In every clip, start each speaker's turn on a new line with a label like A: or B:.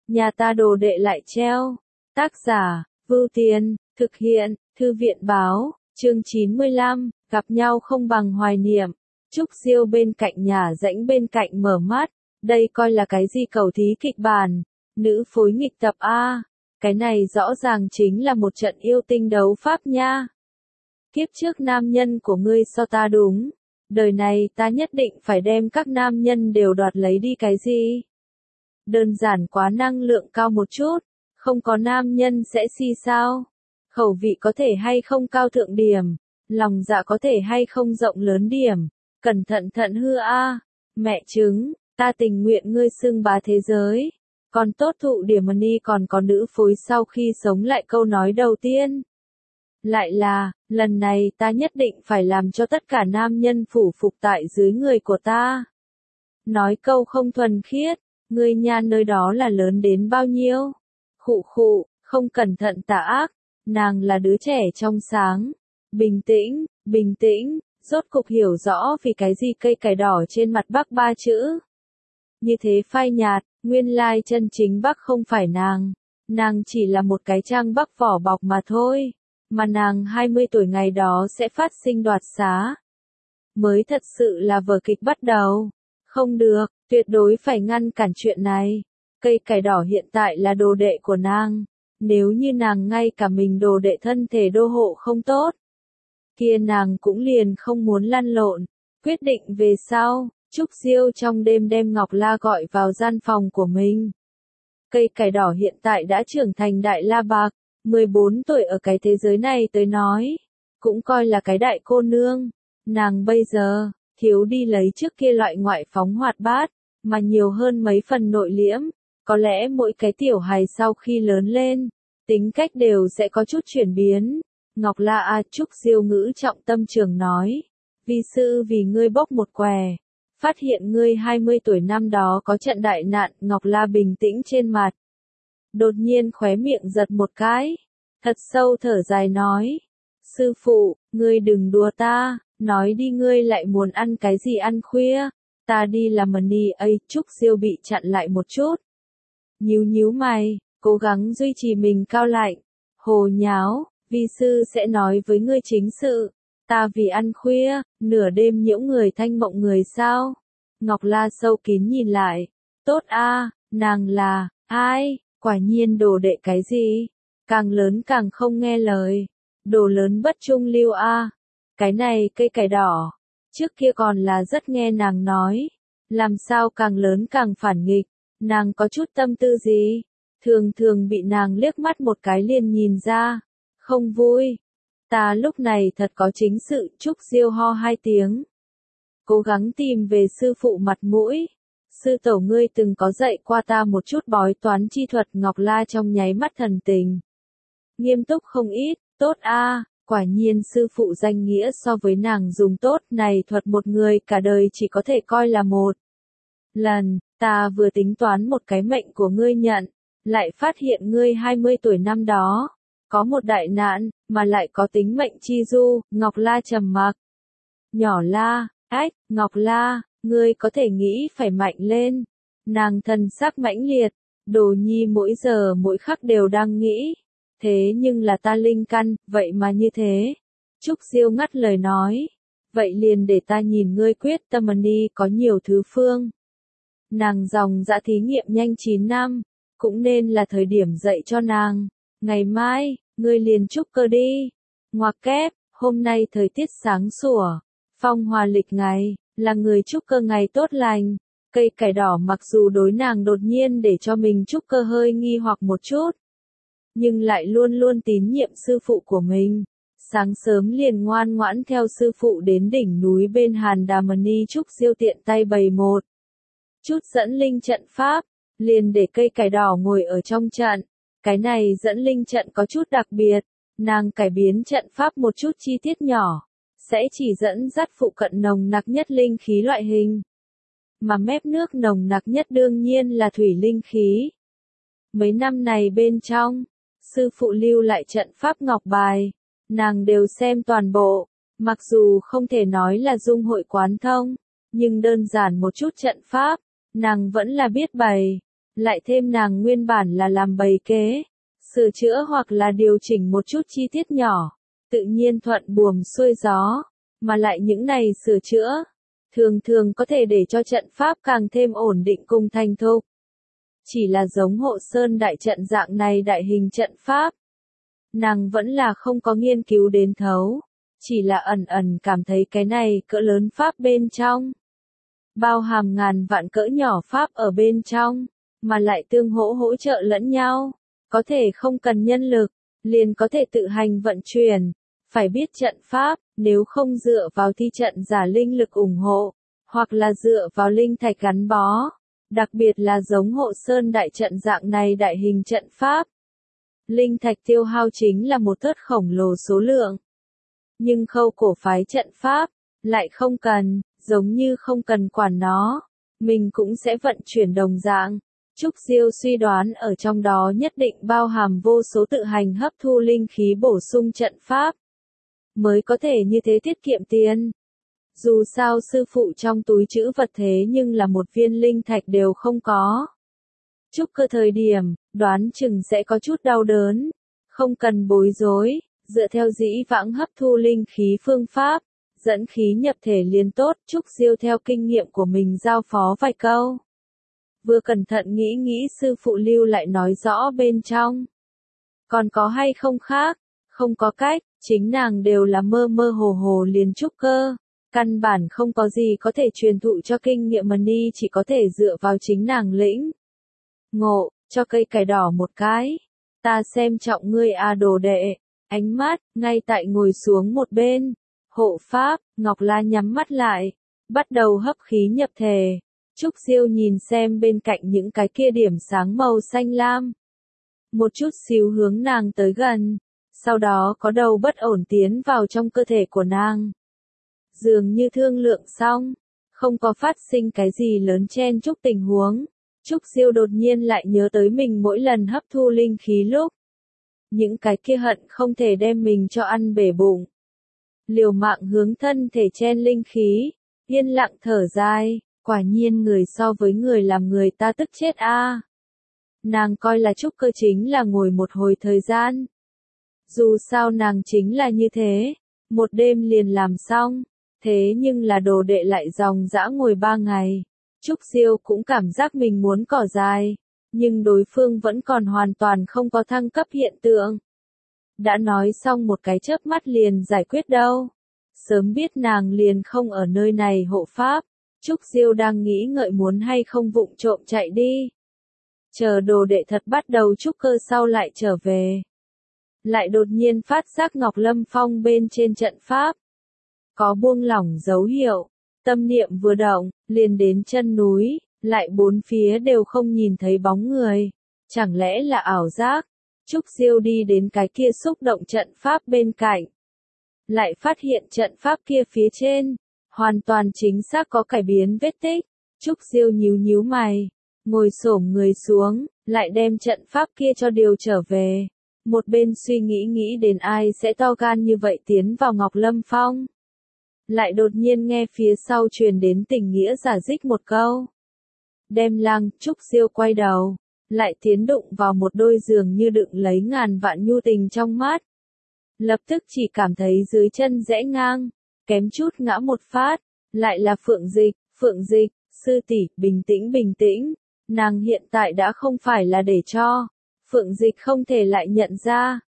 A: nhà ta đồ đệ lại treo. Tác giả, Vưu Tiền, thực hiện, Thư viện báo, chương 95, gặp nhau không bằng hoài niệm. Trúc Diêu bên cạnh nhà rãnh bên cạnh mở mắt, đây coi là cái gì cầu thí kịch bản, nữ phối nghịch tập A, cái này rõ ràng chính là một trận yêu tinh đấu pháp nha. Kiếp trước nam nhân của ngươi so ta đúng, đời này ta nhất định phải đem các nam nhân đều đoạt lấy đi cái gì. Đơn giản quá năng lượng cao một chút, không có nam nhân sẽ si sao. Khẩu vị có thể hay không cao thượng điểm, lòng dạ có thể hay không rộng lớn điểm, cẩn thận thận hư a, mẹ chứng, ta tình nguyện ngươi xưng bá thế giới. Còn tốt thụ điểm money còn có nữ phối sau khi sống lại câu nói đầu tiên. Lại là, lần này ta nhất định phải làm cho tất cả nam nhân phủ phục tại dưới người của ta. Nói câu không thuần khiết, ngươi nha nơi đó là lớn đến bao nhiêu? Khụ khụ, không cẩn thận tà ác, nàng là đứa trẻ trong sáng. Bình tĩnh, rốt cục hiểu rõ vì cái gì cây cải đỏ trên mặt Bắc ba chữ. Như thế phai nhạt, nguyên lai chân chính Bắc không phải nàng chỉ là một cái trang Bắc vỏ bọc mà thôi. Mà nàng 20 tuổi ngày đó sẽ phát sinh đoạt xá. Mới thật sự là vở kịch bắt đầu. Không được, tuyệt đối phải ngăn cản chuyện này. Cây cải đỏ hiện tại là đồ đệ của nàng. Nếu như nàng ngay cả mình đồ đệ thân thể đô hộ không tốt, kia nàng cũng liền không muốn lăn lộn. Quyết định về sau, Trúc Diêu trong đêm đem Ngọc La gọi vào gian phòng của mình. Cây cải đỏ hiện tại đã trưởng thành đại la bạc. 14 tuổi ở cái thế giới này tới nói, cũng coi là cái đại cô nương. Nàng bây giờ, thiếu đi lấy trước kia loại ngoại phóng hoạt bát, mà nhiều hơn mấy phần nội liễm. Có lẽ mỗi cái tiểu hài sau khi lớn lên, tính cách đều sẽ có chút chuyển biến. Ngọc La Trúc Diêu ngữ trọng tâm trường nói, vi sư vì ngươi bốc một què, phát hiện ngươi 20 tuổi năm đó có trận đại nạn. Ngọc La bình tĩnh trên mặt. Đột nhiên khóe miệng giật một cái, thật sâu thở dài nói, sư phụ, ngươi đừng đùa ta, nói đi ngươi lại muốn ăn cái gì ăn khuya, ta đi làm money ấy. Trúc Diêu bị chặn lại một chút, nhíu mày, cố gắng duy trì mình cao lạnh, hồ nháo, vi sư sẽ nói với ngươi chính sự, ta vì ăn khuya, nửa đêm nhiễu người thanh mộng người sao. Ngọc La sâu kín nhìn lại, tốt a, nàng là, ai? Quả nhiên đồ đệ cái gì? Càng lớn càng không nghe lời. Đồ lớn bất trung lưu a. Cái này cây cải đỏ. Trước kia còn là rất nghe nàng nói. Làm sao càng lớn càng phản nghịch. Nàng có chút tâm tư gì? Thường bị nàng liếc mắt một cái liền nhìn ra. Không vui. Ta lúc này thật có chính sự. Trúc Diêu ho 2 tiếng. Cố gắng tìm về sư phụ mặt mũi. Sư tổ ngươi từng có dạy qua ta một chút bói toán chi thuật. Ngọc La trong nháy mắt thần tình. Nghiêm túc không ít, tốt a, quả nhiên sư phụ danh nghĩa so với nàng dùng tốt này thuật một người cả đời chỉ có thể coi là một lần. Ta vừa tính toán một cái mệnh của ngươi nhận, lại phát hiện ngươi 20 tuổi năm đó, có một đại nạn, mà lại có tính mệnh chi du. Ngọc La trầm mặc. Nhỏ La, Ngọc La. Ngươi có thể nghĩ phải mạnh lên. Nàng thần sắc mãnh liệt, Đồ nhi mỗi giờ mỗi khắc đều đang nghĩ. Thế nhưng là ta linh căn, vậy mà như thế. Trúc Diêu ngắt lời nói. Vậy liền để ta nhìn ngươi quyết tâm đi có nhiều thứ phương. Nàng dòng dã thí nghiệm nhanh 9 năm, cũng nên là thời điểm dạy cho nàng. Ngày mai, ngươi liền trúc cơ đi. Ngoặc kép, hôm nay thời tiết sáng sủa, phong hòa lịch ngày. Là người trúc cơ ngày tốt lành. Cây cải đỏ mặc dù đối nàng đột nhiên để cho mình trúc cơ hơi nghi hoặc một chút, nhưng lại luôn luôn tín nhiệm sư phụ của mình. Sáng sớm liền ngoan ngoãn theo sư phụ đến đỉnh núi bên Hàn Đà Mani. Trúc Diêu tiện tay bày một chút dẫn linh trận pháp, liền để cây cải đỏ ngồi ở trong trận. Cái này dẫn linh trận có chút đặc biệt, nàng cải biến trận pháp một chút chi tiết nhỏ, sẽ chỉ dẫn dắt phụ cận nồng nặc nhất linh khí loại hình. Mà mép nước nồng nặc nhất đương nhiên là thủy linh khí. Mấy năm này bên trong, sư phụ lưu lại trận pháp ngọc bài, nàng đều xem toàn bộ, mặc dù không thể nói là dung hội quán thông, nhưng đơn giản một chút trận pháp, nàng vẫn là biết bày. lại thêm nàng nguyên bản là làm bày kế, sửa chữa hoặc là điều chỉnh một chút chi tiết nhỏ, tự nhiên thuận buồm xuôi gió, mà lại những này sửa chữa, thường thường có thể để cho trận pháp càng thêm ổn định cùng thành thục. Chỉ là giống Hộ Sơn đại trận dạng này đại hình trận pháp, nàng vẫn là không có nghiên cứu đến thấu, chỉ là ẩn ẩn cảm thấy cái này cỡ lớn pháp bên trong, bao hàm ngàn vạn cỡ nhỏ pháp ở bên trong, mà lại tương hỗ trợ lẫn nhau, có thể không cần nhân lực, liền có thể tự hành vận chuyển. Phải biết trận pháp, nếu không dựa vào thi trận giả linh lực ủng hộ, hoặc là dựa vào linh thạch gắn bó, đặc biệt là giống Hộ Sơn đại trận dạng này đại hình trận pháp. Linh thạch tiêu hao chính là một thớt khổng lồ số lượng. Nhưng Khâu cổ phái trận pháp, lại không cần, giống như không cần quản nó, mình cũng sẽ vận chuyển đồng dạng. Trúc Diêu suy đoán ở trong đó nhất định bao hàm vô số tự hành hấp thu linh khí bổ sung trận pháp, mới có thể như thế tiết kiệm tiền. Dù sao sư phụ trong túi trữ vật thế nhưng là một viên linh thạch đều không có. Trúc cơ thời điểm, đoán chừng sẽ có chút đau đớn, không cần bối rối, dựa theo dĩ vãng hấp thu linh khí phương pháp, dẫn khí nhập thể liền tốt. Trúc Diêu theo kinh nghiệm của mình giao phó vài câu. Vừa cẩn thận nghĩ sư phụ lưu lại nói rõ bên trong. Còn có hay không khác? Không có cách, chính nàng đều là mơ mơ hồ hồ liền trúc cơ. Căn bản không có gì có thể truyền thụ cho kinh nghiệm mà ni chỉ có thể dựa vào chính nàng lĩnh. Ngộ, cho cây cải đỏ một cái. Ta xem trọng ngươi đồ đệ. Ánh mắt, ngay tại ngồi xuống một bên. Hộ pháp, Ngọc La nhắm mắt lại. Bắt đầu hấp khí nhập thể. Trúc Diêu nhìn xem bên cạnh những cái kia điểm sáng màu xanh lam. Một chút xíu hướng nàng tới gần. Sau đó có đầu bất ổn tiến vào trong cơ thể của nàng. Dường như thương lượng xong, không có phát sinh cái gì lớn chen chúc tình huống. Trúc Diêu đột nhiên lại nhớ tới mình mỗi lần hấp thu linh khí lúc. Những cái kia hận không thể đem mình cho ăn bể bụng. Liều mạng hướng thân thể chen linh khí, yên lặng thở dài, quả nhiên người so với người làm người ta tức chết a. Nàng coi là trúc cơ chính là ngồi một hồi thời gian. Dù sao nàng chính là như thế, một đêm liền làm xong. Thế nhưng là đồ đệ lại dòng dã ngồi 3 ngày. Trúc Diêu cũng cảm giác mình muốn cỏ dài, nhưng đối phương vẫn còn hoàn toàn không có thăng cấp hiện tượng. Đã nói xong một cái chớp mắt liền giải quyết đâu. Sớm biết nàng liền không ở nơi này hộ pháp. Trúc Diêu đang nghĩ ngợi muốn hay không vụng trộm chạy đi. Chờ đồ đệ thật bắt đầu trúc cơ sau lại trở về. Lại đột nhiên phát giác Ngọc Lâm Phong bên trên trận pháp. Có buông lỏng dấu hiệu, tâm niệm vừa động, liền đến chân núi, lại bốn phía đều không nhìn thấy bóng người. Chẳng lẽ là ảo giác? Trúc Diêu đi đến cái kia xúc động trận pháp bên cạnh. Lại phát hiện trận pháp kia phía trên, hoàn toàn chính xác có cải biến vết tích. Trúc Diêu nhíu mày, ngồi xổm người xuống, lại đem trận pháp kia cho điều trở về. Một bên suy nghĩ đến ai sẽ to gan như vậy tiến vào Ngọc Lâm Phong. Lại đột nhiên nghe phía sau truyền đến tình nghĩa giả dích một câu. Đem lăng, Trúc Diêu quay đầu, lại tiến đụng vào một đôi giường như đựng lấy ngàn vạn nhu tình trong mắt. Lập tức chỉ cảm thấy dưới chân rẽ ngang, kém chút ngã một phát, lại là Phượng Dịch, sư tỷ, bình tĩnh, nàng hiện tại đã không phải là để cho. Phượng Dịch không thể lại nhận ra,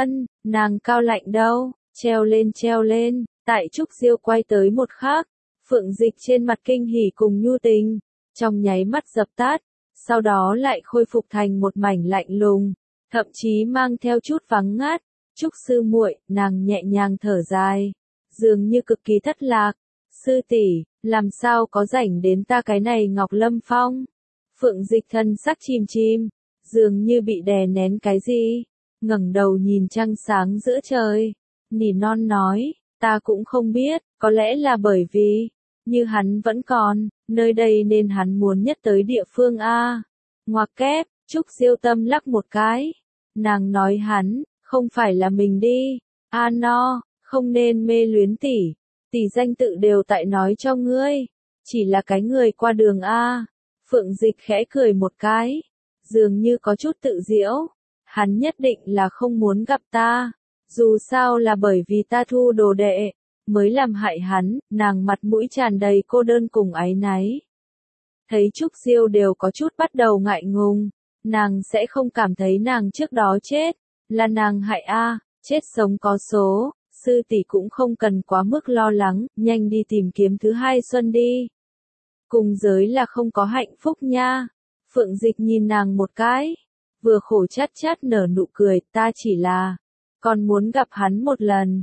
A: nàng cao lạnh đâu, treo lên. Tại Trúc Diêu quay tới một khắc, Phượng Dịch trên mặt kinh hỉ cùng nhu tình, trong nháy mắt dập tắt, sau đó lại khôi phục thành một mảnh lạnh lùng, thậm chí mang theo chút vắng ngát. Trúc sư muội, nàng nhẹ nhàng thở dài, dường như cực kỳ thất lạc. Sư tỷ, làm sao có rảnh đến ta cái này Ngọc Lâm Phong? Phượng Dịch thân sắc chìm, dường như bị đè nén cái gì, ngẩng đầu nhìn trăng sáng giữa trời, nỉ non nói. Ta cũng không biết, có lẽ là bởi vì, như hắn vẫn còn, nơi đây nên hắn muốn nhất tới địa phương A. Ngoặc kép, Trúc Diêu tâm lắc một cái. Nàng nói hắn, không phải là mình đi. Không nên mê luyến tỷ danh tự đều tại nói cho ngươi. Chỉ là cái người qua đường A. Phượng Dịch khẽ cười một cái. dường như có chút tự giễu. Hắn nhất định là không muốn gặp ta. Dù sao là bởi vì ta thu đồ đệ, mới làm hại hắn, nàng mặt mũi tràn đầy cô đơn cùng áy náy. Thấy Trúc Diêu đều có chút bắt đầu ngại ngùng, nàng sẽ không cảm thấy nàng trước đó chết, là nàng hại a, chết sống có số, sư tỷ cũng không cần quá mức lo lắng, nhanh đi tìm kiếm thứ hai xuân đi. Cùng giới là không có hạnh phúc nha. Phượng Dịch nhìn nàng một cái, vừa khổ chát chát nở nụ cười, ta chỉ là, còn muốn gặp hắn một lần,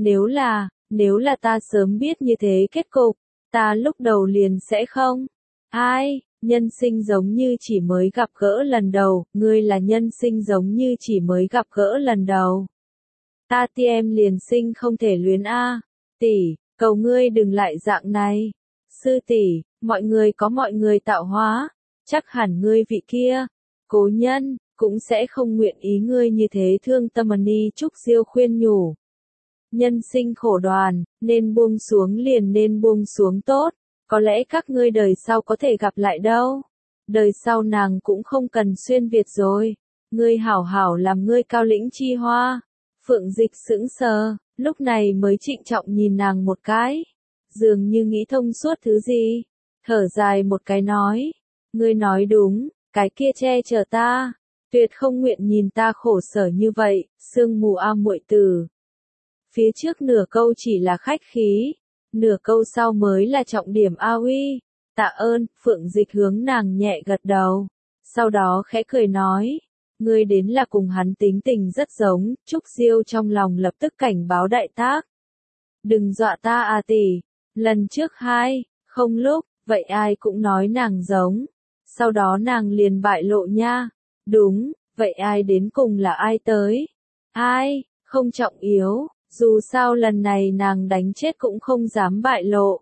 A: nếu là ta sớm biết như thế kết cục, ta lúc đầu liền sẽ không. Ai, nhân sinh giống như chỉ mới gặp gỡ lần đầu, ngươi là nhân sinh giống như chỉ mới gặp gỡ lần đầu. Ta ti em liền sinh không thể luyến a, tỷ, cầu ngươi đừng lại dạng này. Sư tỷ, mọi người có mọi người tạo hóa, chắc hẳn ngươi vị kia, cố nhân, cũng sẽ không nguyện ý ngươi như thế thương tâm. Ni Trúc Diêu khuyên nhủ. Nhân sinh khổ đoàn, nên buông xuống liền nên buông xuống tốt, có lẽ các ngươi đời sau có thể gặp lại đâu. Đời sau nàng cũng không cần xuyên Việt rồi, ngươi hảo hảo làm ngươi cao lĩnh chi hoa. Phượng Dịch sững sờ, lúc này mới trịnh trọng nhìn nàng một cái, dường như nghĩ thông suốt thứ gì, thở dài một cái nói, ngươi nói đúng, cái kia che chở ta, tuyệt không nguyện nhìn ta khổ sở như vậy, sương mù a muội tử. Phía trước nửa câu chỉ là khách khí, nửa câu sau mới là trọng điểm a uy. Tạ ơn, Phượng Dịch hướng nàng nhẹ gật đầu, sau đó khẽ cười nói, ngươi đến là cùng hắn tính tình rất giống. Trúc Diêu trong lòng lập tức cảnh báo đại tác. Đừng dọa ta à tỷ, lần trước không lúc, vậy ai cũng nói nàng giống, sau đó nàng liền bại lộ nha. Đúng, vậy ai đến cùng là ai tới? Ai, không trọng yếu, dù sao lần này nàng đánh chết cũng không dám bại lộ.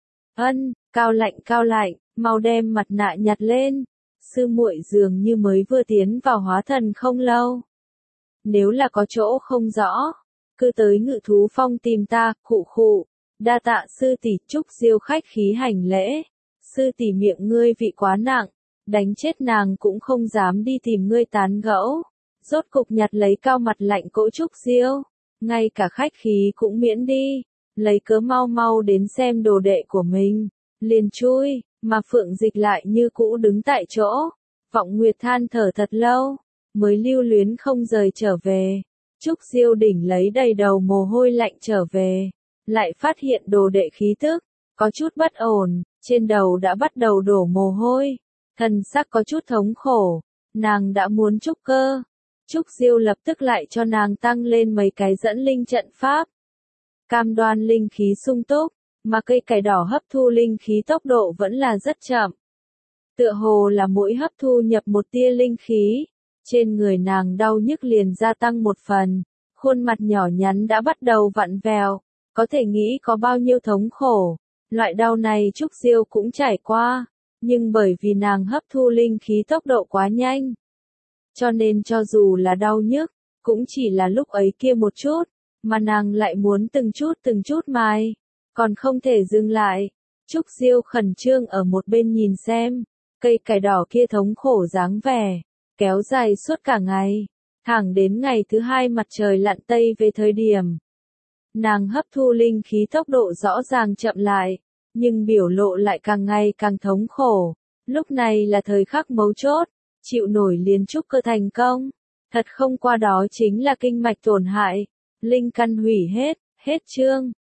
A: Cao lạnh, mau đem mặt nạ nhặt lên. Sư muội dường như mới vừa tiến vào hóa thần không lâu. Nếu là có chỗ không rõ, cứ tới Ngự Thú Phong tìm ta, khụ. Đa tạ sư tỷ. Trúc Diêu khách khí hành lễ. Sư tỷ miệng ngươi vị quá nặng, đánh chết nàng cũng không dám đi tìm ngươi tán gẫu. Rốt cục nhặt lấy cao mặt lạnh cỗ Trúc Diêu, ngay cả khách khí cũng miễn đi, lấy cớ mau đến xem đồ đệ của mình, liền chui, mà Phượng Dịch lại như cũ đứng tại chỗ. Vọng Nguyệt than thở thật lâu, mới lưu luyến không rời trở về. Trúc Diêu đỉnh lấy đầy đầu mồ hôi lạnh trở về, lại phát hiện đồ đệ khí tức có chút bất ổn, trên đầu đã bắt đầu đổ mồ hôi, thần sắc có chút thống khổ, nàng đã muốn trúc cơ. Trúc Diêu lập tức lại cho nàng tăng lên mấy cái dẫn linh trận pháp, cam đoan linh khí sung túc, mà cây cải đỏ hấp thu linh khí tốc độ vẫn là rất chậm. Tựa hồ là mỗi hấp thu nhập một tia linh khí, trên người nàng đau nhức liền gia tăng một phần, khuôn mặt nhỏ nhắn đã bắt đầu vặn vẹo, có thể nghĩ có bao nhiêu thống khổ. Loại đau này Trúc Diêu cũng trải qua, nhưng bởi vì nàng hấp thu linh khí tốc độ quá nhanh, cho nên cho dù là đau nhức, cũng chỉ là lúc ấy kia một chút, mà nàng lại muốn từng chút mài, còn không thể dừng lại. Trúc Diêu khẩn trương ở một bên nhìn xem, cây cải đỏ kia thống khổ dáng vẻ, kéo dài suốt cả ngày, thẳng đến ngày thứ hai mặt trời lặn tây về thời điểm. Nàng hấp thu linh khí tốc độ rõ ràng chậm lại, nhưng biểu lộ lại càng ngày càng thống khổ. Lúc này là thời khắc mấu chốt, chịu nổi liền trúc cơ thành công. Thật không qua đó chính là kinh mạch tổn hại, linh căn hủy hết chương.